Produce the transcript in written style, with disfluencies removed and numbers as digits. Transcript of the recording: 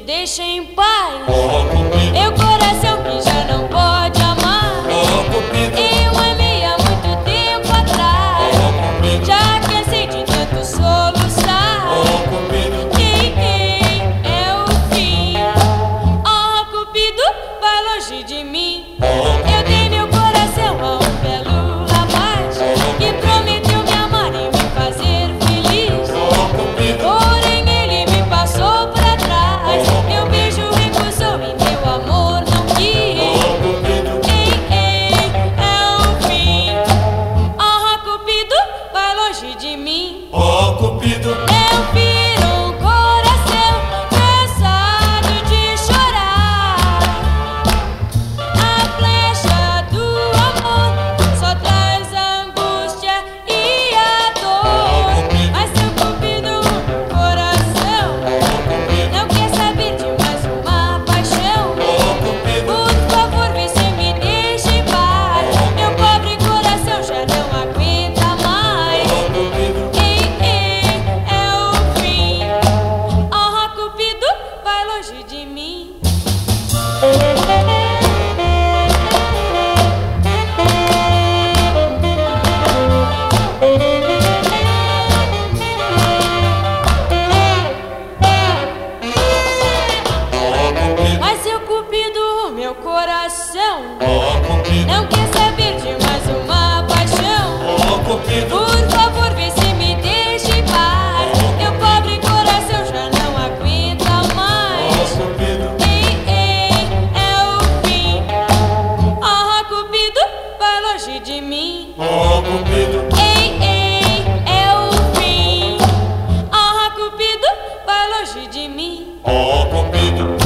deixa em paz. Eu coração que já não pode amar. Eu amei há muito tempo atrás. Já cansei de tanto soluçar. É o fim. Oh, Cupido, vai longe de mim. Eu dei meu coração a um belo rapaz que prometeu me amar e me fazer feliz. Porém ele me passou pra trás. Meu beijo recusou e meu amor não quis. É o fim. Oh, Cupido, vai longe de mim. Oh, Cupido, Eu viro um coração cansado de chorar. A flecha do amor só traz angústia e a dor. Mas seu Cupido, coração, não quer saber de mais uma paixão. Por favor, vê se me deixa em paz. Meu pobre coração já não aguenta mais. É o fim. Oh, Cupido, vai longe de mim. Mas seu Cupido, meu coração, não quer saber de mais uma paixão. Por favor, vê se me deixa em paz. Meu pobre coração já não aguenta mais. É o fim. Oh, Cupido, vai longe de mim. É o fim. Oh, Cupido, vai longe de mim. oh, Cupido.